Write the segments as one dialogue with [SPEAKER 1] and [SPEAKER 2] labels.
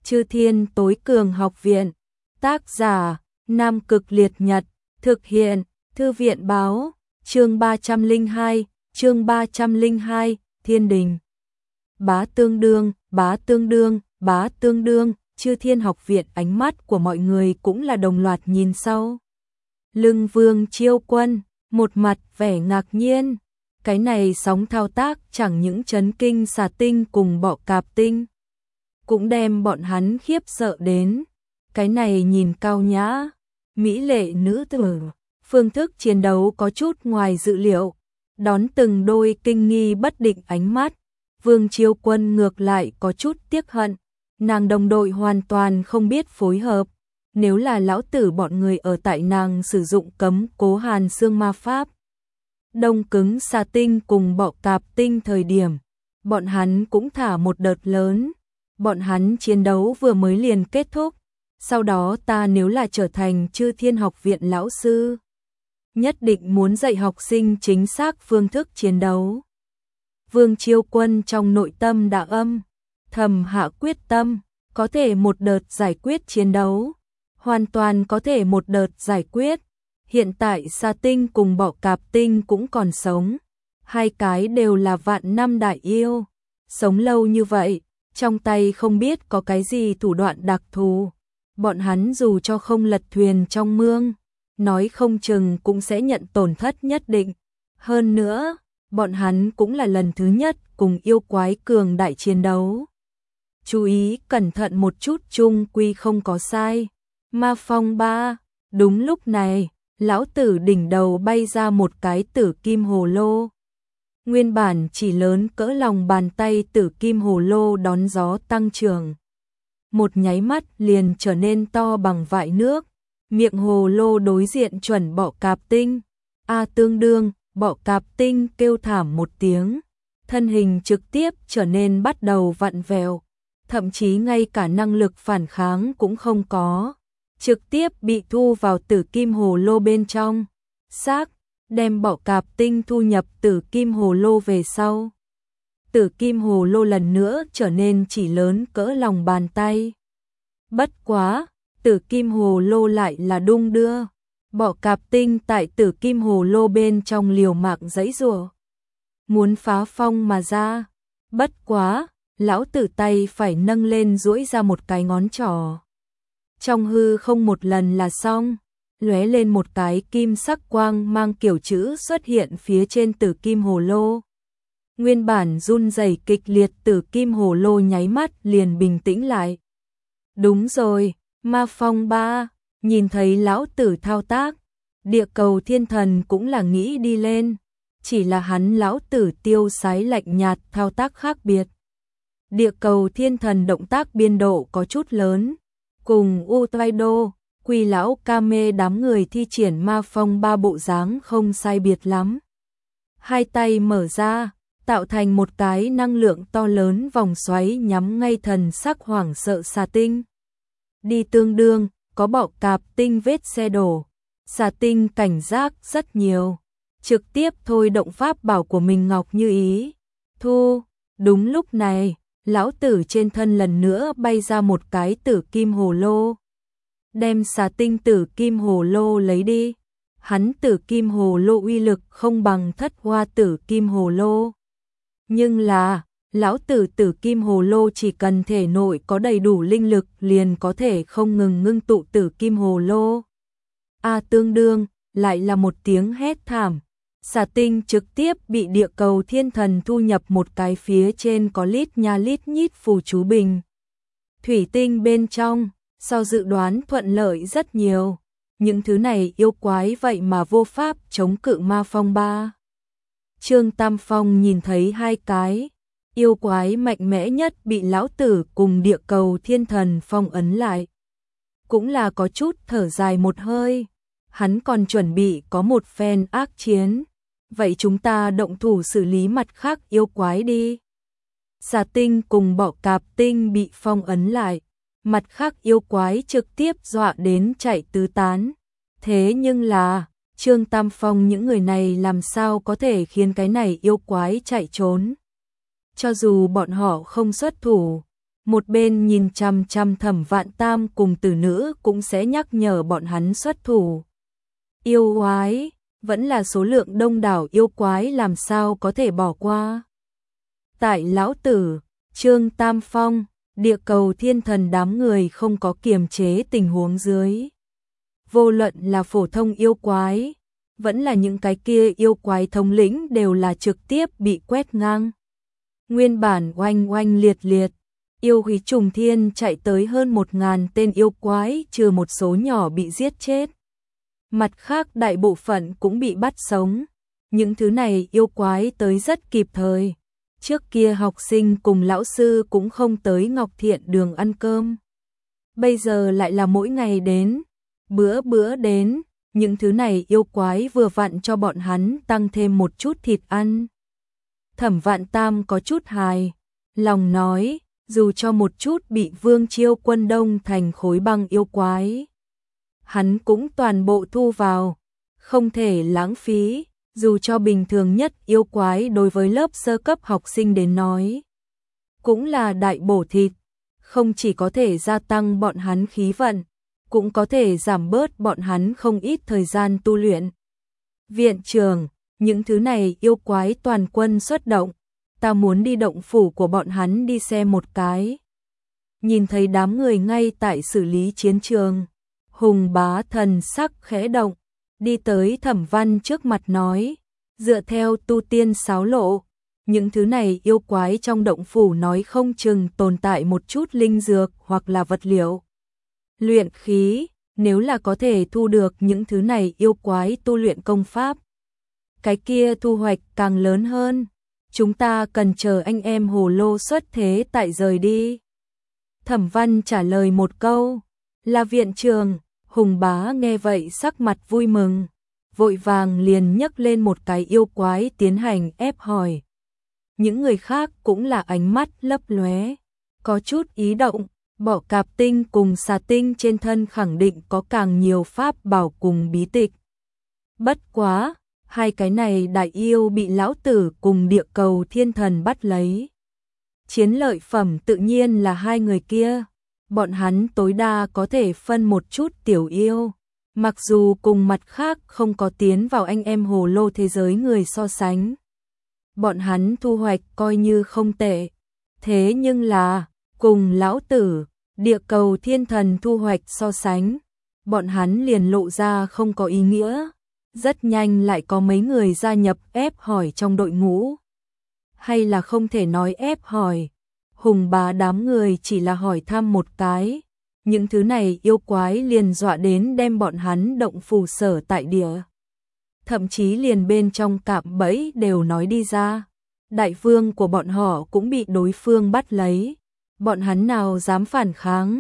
[SPEAKER 1] Chư Thiên Tối Cường Học Viện. Tác giả: Nam Cực Liệt Nhật. Thực hiện: Thư viện báo. Chương 302, chương 302, Thiên Đình. Bá tương đương, bá tương đương, bá tương đương, Chư Thiên Học Viện. Ánh mắt của mọi người cũng là đồng loạt nhìn sau lưng Vương Chiêu Quân, một mặt vẻ ngạc nhiên. Cái này sóng thao tác chẳng những chấn kinh Xà Tinh cùng Bọ Cạp Tinh, cũng đem bọn hắn khiếp sợ đến. Cái này nhìn cao nhã, mỹ lệ nữ tử, phương thức chiến đấu có chút ngoài dự liệu, đón từng đôi kinh nghi bất định ánh mắt. Vương Chiêu Quân ngược lại có chút tiếc hận, nàng đồng đội hoàn toàn không biết phối hợp. Nếu là lão tử bọn người ở tại nàng sử dụng cấm cố hàn xương ma pháp, đông cứng Xà Tinh cùng Bọ Cạp Tinh thời điểm, bọn hắn cũng thả một đợt lớn. Bọn hắn chiến đấu vừa mới liền kết thúc, sau đó ta nếu là trở thành Chư Thiên Học Viện lão sư, nhất định muốn dạy học sinh chính xác phương thức chiến đấu. Vương Chiêu Quân trong nội tâm đã âm thầm hạ quyết tâm, có thể một đợt giải quyết chiến đấu, hoàn toàn có thể một đợt giải quyết. Hiện tại Xà Tinh cùng Bọ Cạp Tinh cũng còn sống, hai cái đều là vạn năm đại yêu, sống lâu như vậy, trong tay không biết có cái gì thủ đoạn đặc thù. Bọn hắn dù cho không lật thuyền trong mương, nói không chừng cũng sẽ nhận tổn thất nhất định. Hơn nữa, bọn hắn cũng là lần thứ nhất cùng yêu quái cường đại chiến đấu. Chú ý cẩn thận một chút, chung quy không có sai. Ma phong ba. Đúng lúc này, lão tử đỉnh đầu bay ra một cái tử kim hồ lô. Nguyên bản chỉ lớn cỡ lòng bàn tay tử kim hồ lô đón gió tăng trưởng. Một nháy mắt liền trở nên to bằng vại nước. Miệng hồ lô đối diện chuẩn Bọ Cạp Tinh. Tương đương, Bọ Cạp Tinh kêu thảm một tiếng. Thân hình trực tiếp trở nên bắt đầu vặn vẹo. Thậm chí ngay cả năng lực phản kháng cũng không có. Trực tiếp bị thu vào tử kim hồ lô bên trong. Xác, đem Bọ Cạp Tinh thu nhập tử kim hồ lô về sau. Tử kim hồ lô lần nữa trở nên chỉ lớn cỡ lòng bàn tay. Bất quá, tử kim hồ lô lại là đung đưa. Bọ Cạp Tinh tại tử kim hồ lô bên trong liều mạng giãy giụa, muốn phá phong mà ra. Bất quá, lão tử tay phải nâng lên duỗi ra một cái ngón trỏ. Trong hư không một lần là xong, lóe lên một cái kim sắc quang mang kiểu chữ xuất hiện phía trên tử kim hồ lô. Nguyên bản run rẩy kịch liệt tử kim hồ lô nháy mắt liền bình tĩnh lại. Đúng rồi, Ma Phong ba, nhìn thấy lão tử thao tác, Địa Cầu Thiên Thần cũng là nghĩ đi lên, chỉ là hắn lão tử tiêu sái lạnh nhạt thao tác khác biệt. Địa Cầu Thiên Thần động tác biên độ có chút lớn, cùng Utaido, Quỳ lão Kame đám người thi triển Ma Phong ba bộ dáng không sai biệt lắm. Hai tay mở ra, tạo thành một cái năng lượng to lớn vòng xoáy nhắm ngay thần sắc hoảng sợ Xà Tinh. Đi tương đương, có Bọ Cạp Tinh vết xe đổ. Xà Tinh cảnh giác rất nhiều, trực tiếp thôi động pháp bảo của mình Ngọc Như Ý. Thu, đúng lúc này, lão tử trên thân lần nữa bay ra một cái tử kim hồ lô. Đem Xà Tinh tử kim hồ lô lấy đi. Hắn tử kim hồ lô uy lực không bằng Thất Hoa tử kim hồ lô. Nhưng là, lão tử tử kim hồ lô chỉ cần thể nội có đầy đủ linh lực liền có thể không ngừng ngưng tụ tử kim hồ lô. Tương đương, lại là một tiếng hét thảm. Xà Tinh trực tiếp bị Địa Cầu Thiên Thần thu nhập một cái phía trên có lít nha lít nhít phù chú bình thủy tinh bên trong, so dự đoán thuận lợi rất nhiều. Những thứ này yêu quái vậy mà vô pháp chống cự Ma Phong ba. Trương Tam Phong nhìn thấy hai cái yêu quái mạnh mẽ nhất bị lão tử cùng Địa Cầu Thiên Thần phong ấn lại, cũng là có chút thở dài một hơi. Hắn còn chuẩn bị có một phen ác chiến, vậy chúng ta động thủ xử lý mặt khác yêu quái đi. Xà Tinh cùng Bọ Cạp Tinh bị phong ấn lại, mặt khác yêu quái trực tiếp dọa đến chạy tứ tán. Thế nhưng là, Trương Tam Phong những người này làm sao có thể khiến cái này yêu quái chạy trốn. Cho dù bọn họ không xuất thủ, một bên nhìn chằm chằm Thẩm Vạn Tam cùng tử nữ cũng sẽ nhắc nhở bọn hắn xuất thủ. Yêu quái, vẫn là số lượng đông đảo yêu quái làm sao có thể bỏ qua. Tại lão tử, Trương Tam Phong, địa cầu thiên thần đám người không có kiềm chế tình huống dưới. Vô luận là phổ thông yêu quái, vẫn là những cái kia yêu quái thống lĩnh đều là trực tiếp bị quét ngang. Nguyên bản oanh oanh liệt liệt, yêu khí trùng thiên chạy tới hơn 1000 tên yêu quái, trừ một số nhỏ bị giết chết. Mặt khác đại bộ phận cũng bị bắt sống. Những thứ này yêu quái tới rất kịp thời. Trước kia học sinh cùng lão sư cũng không tới Ngọc Thiện Đường ăn cơm. Bây giờ lại là mỗi ngày đến, bữa bữa đến, những thứ này yêu quái vừa vặn cho bọn hắn tăng thêm một chút thịt ăn. Thẩm Vạn Tam có chút hài lòng nói, dù cho một chút bị Vương Chiêu Quân đông thành khối băng yêu quái, hắn cũng toàn bộ thu vào, không thể lãng phí, dù cho bình thường nhất yêu quái đối với lớp sơ cấp học sinh đến nói, cũng là đại bổ thịt, không chỉ có thể gia tăng bọn hắn khí vận, cũng có thể giảm bớt bọn hắn không ít thời gian tu luyện. Viện trưởng, những thứ này yêu quái toàn quân xuất động, ta muốn đi động phủ của bọn hắn đi xem một cái. Nhìn thấy đám người ngay tại xử lý chiến trường, Hùng Bá thần sắc khẽ động, đi tới Thẩm Văn trước mặt nói, dựa theo tu tiên sáo lộ, những thứ này yêu quái trong động phủ nói không chừng tồn tại một chút linh dược hoặc là vật liệu. Luyện khí, nếu là có thể thu được những thứ này yêu quái tu luyện công pháp, cái kia thu hoạch càng lớn hơn. Chúng ta cần chờ anh em Hồ Lô xuất thế tại rời đi. Thẩm Văn trả lời một câu, là viện trưởng. Hùng Bá nghe vậy sắc mặt vui mừng, vội vàng liền nhấc lên một cái yêu quái tiến hành ép hỏi. Những người khác cũng là ánh mắt lấp lóe, có chút ý động, Bọ Cạp Tinh cùng Xà Tinh trên thân khẳng định có càng nhiều pháp bảo cùng bí tịch. Bất quá, hai cái này đại yêu bị lão tử cùng địa cầu thiên thần bắt lấy. Chiến lợi phẩm tự nhiên là hai người kia. Bọn hắn tối đa có thể phân một chút tiểu yêu, mặc dù cùng mặt khác không có tiến vào anh em Hồ Lô thế giới người so sánh. Bọn hắn thu hoạch coi như không tệ, thế nhưng là, cùng lão tử, địa cầu thiên thần thu hoạch so sánh, bọn hắn liền lộ ra không có ý nghĩa. Rất nhanh lại có mấy người gia nhập ép hỏi trong đội ngũ. Hay là không thể nói ép hỏi. Hùng Bá đám người chỉ là hỏi thăm một cái, những thứ này yêu quái liền dọa đến đem bọn hắn động phủ sở tại địa. Thậm chí liền bên trong cạm bẫy đều nói đi ra. Đại vương của bọn họ cũng bị đối phương bắt lấy, bọn hắn nào dám phản kháng.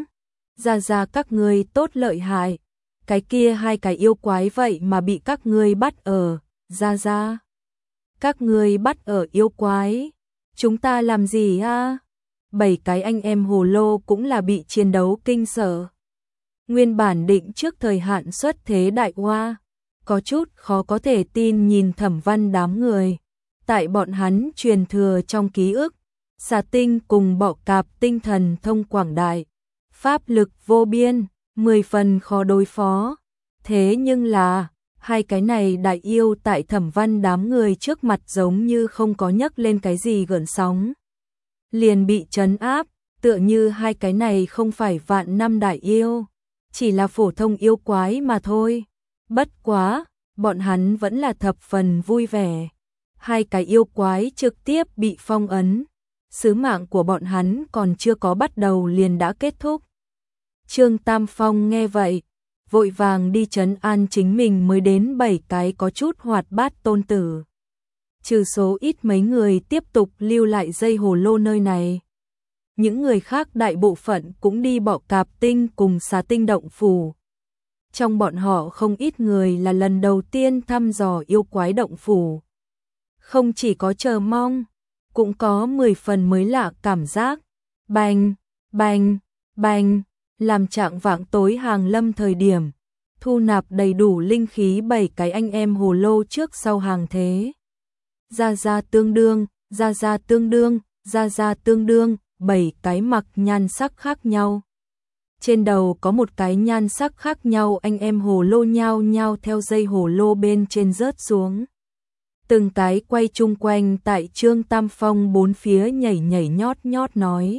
[SPEAKER 1] Ra các ngươi tốt lợi hại, cái kia hai cái yêu quái vậy mà bị các ngươi bắt ở, ra. Các ngươi bắt ở yêu quái, chúng ta làm gì a? 7 cái anh em Hồ Lô cũng là bị chiến đấu kinh sợ. Nguyên bản định trước thời hạn xuất thế đại hoa, có chút khó có thể tin nhìn Thẩm Văn đám người. Tại bọn hắn truyền thừa trong ký ức, Xà Tinh cùng Bọ Cạp tinh thần thông quảng đại, pháp lực vô biên, 10 phần khó đối phó. Thế nhưng là, hai cái này đại yêu tại Thẩm Văn đám người trước mặt giống như không có nhấc lên cái gì gợn sóng. Liền bị trấn áp, tựa như hai cái này không phải vạn năm đại yêu, chỉ là phổ thông yêu quái mà thôi. Bất quá, bọn hắn vẫn là thập phần vui vẻ. Hai cái yêu quái trực tiếp bị phong ấn, sứ mạng của bọn hắn còn chưa có bắt đầu liền đã kết thúc. Trương Tam Phong nghe vậy, vội vàng đi trấn an chính mình mới đến 7 cái có chút hoạt bát tôn tử. Trừ số ít mấy người tiếp tục lưu lại dây Hồ Lô nơi này. Những người khác đại bộ phận cũng đi Bọ Cạp Tinh cùng Xà Tinh động phủ. Trong bọn họ không ít người là lần đầu tiên thăm dò yêu quái động phủ. Không chỉ có chờ mong, cũng có 10 phần mới lạ cảm giác. Bành, bành, bành, làm trạng vạng tối hàng lâm thời điểm, thu nạp đầy đủ linh khí 7 cái anh em Hồ Lô trước sau hàng thế. Ra tương đương, ra tương đương, ra tương đương, 7 cái mặc nhan sắc khác nhau. Trên đầu có một cái nhan sắc khác nhau, anh em hồ lô nhao nhao theo dây hồ lô bên trên rớt xuống. Từng cái quay chung quanh tại Trương Tam Phong bốn phía nhảy nhảy nhót nhót nói.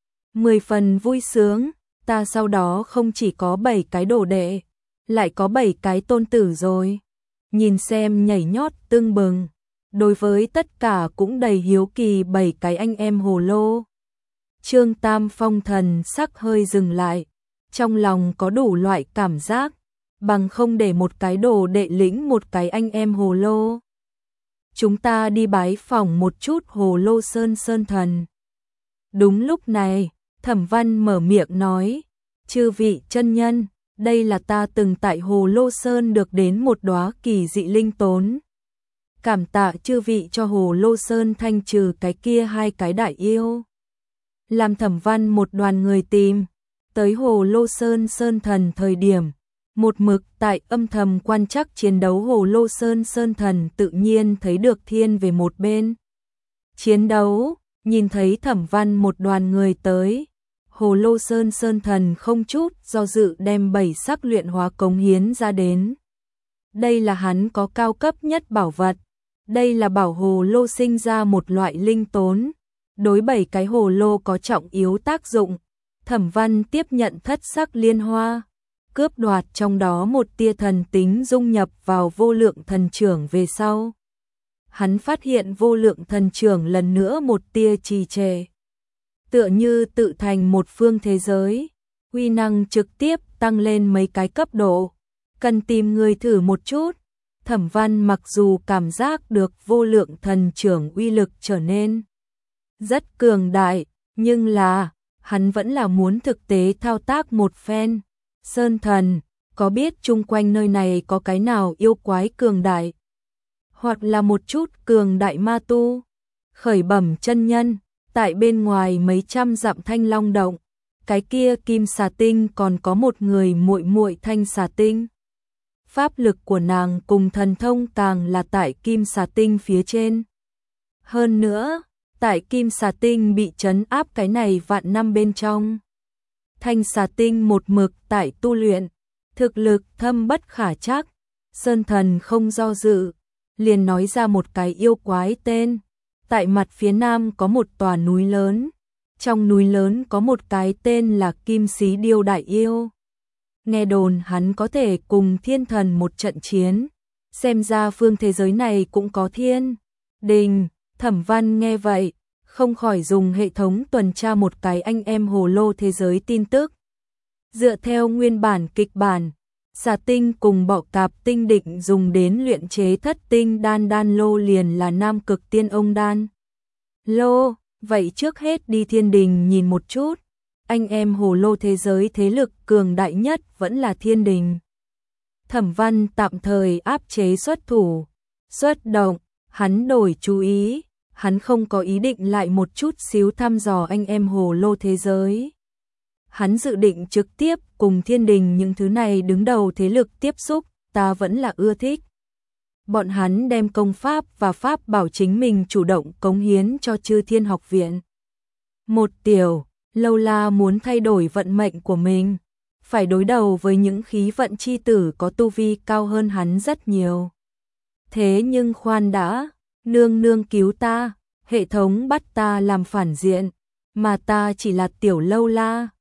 [SPEAKER 1] 10 phần vui sướng, ta sau đó không chỉ có 7 cái đồ đệ, lại có 7 cái tôn tử rồi. Nhìn xem nhảy nhót tưng bừng, đối với tất cả cũng đầy hiếu kỳ 7 cái anh em hồ lô. Trương Tam Phong thần sắc hơi dừng lại, trong lòng có đủ loại cảm giác, bằng không để một cái đồ đệ lĩnh một cái anh em hồ lô. Chúng ta đi bái phỏng một chút Hồ Lô Sơn Sơn Thần. Đúng lúc này, Thẩm Văn mở miệng nói, chư vị chân nhân, đây là ta từng tại Hồ Lô Sơn được đến một đóa kỳ dị linh tốn. Cảm tạ chư vị cho Hồ Lô Sơn thanh trừ cái kia 2 cái đại yêu. Làm Thẩm Văn một đoàn người tìm, tới Hồ Lô Sơn Sơn Thần thời điểm, một mực tại âm thầm quan trắc chiến đấu Hồ Lô Sơn Sơn Thần tự nhiên thấy được thiên về một bên. Chiến đấu, nhìn thấy Thẩm Văn một đoàn người tới, Hồ Lô Sơn Sơn Thần không chút do dự đem 7 sắc luyện hóa cống hiến ra đến. Đây là hắn có cao cấp nhất bảo vật, đây là bảo hồ lô sinh ra một loại linh tốn, đối 7 cái hồ lô có trọng yếu tác dụng. Thẩm Văn tiếp nhận thất sắc liên hoa, cướp đoạt trong đó một tia thần tính dung nhập vào vô lượng thần trưởng về sau. Hắn phát hiện vô lượng thần trưởng lần nữa một tia trì trệ, tựa như tự thành một phương thế giới, uy năng trực tiếp tăng lên mấy cái cấp độ, cần tìm người thử một chút. Thẩm Văn mặc dù cảm giác được vô lượng thần trưởng uy lực trở nên rất cường đại, nhưng là hắn vẫn là muốn thực tế thao tác một phen. Sơn Thần, có biết chung quanh nơi này có cái nào yêu quái cường đại, hoặc là một chút cường đại ma tu? Khởi bẩm chân nhân, tại bên ngoài mấy trăm dặm Thanh Long động, cái kia Kim Xà Tinh còn có một người muội muội Thanh Xà Tinh. Pháp lực của nàng cùng thần thông càng là tại Kim Xà Tinh phía trên. Hơn nữa, tại Kim Xà Tinh bị trấn áp cái này vạn năm bên trong. Thanh Xà Tinh một mực tại tu luyện, thực lực thâm bất khả trắc. Sơn Thần không do dự, liền nói ra một cái yêu quái tên. Tại mặt phía nam có một tòa núi lớn, trong núi lớn có một cái tên là Kim Xí Điêu Đại Yêu. Nghe đồn hắn có thể cùng thiên thần một trận chiến, xem ra phương thế giới này cũng có thiên đình. Thẩm Văn nghe vậy, không khỏi dùng hệ thống tuần tra một cái anh em hồ lô thế giới tin tức. Dựa theo nguyên bản kịch bản, Xà Tinh cùng Bọ Cạp Tinh định dùng đến luyện chế thất tinh đan, đan lô liền là Nam Cực Tiên Ông đan lô. Vậy trước hết đi thiên đình nhìn một chút, anh em hồ lô thế giới thế lực cường đại nhất vẫn là thiên đình. Thẩm Văn tạm thời áp chế xuất thủ, xuất động, hắn đổi chú ý, hắn không có ý định lại một chút xíu thăm dò anh em hồ lô thế giới. Hắn dự định trực tiếp cùng thiên đình những thứ này đứng đầu thế lực tiếp xúc, ta vẫn là ưa thích. Bọn hắn đem công pháp và pháp bảo chính mình chủ động cống hiến cho Chư Thiên Học Viện. Một tiểu, lâu la muốn thay đổi vận mệnh của mình, phải đối đầu với những khí vận chi tử có tu vi cao hơn hắn rất nhiều. Thế nhưng khoan đã, nương nương cứu ta, hệ thống bắt ta làm phản diện, mà ta chỉ là tiểu lâu la.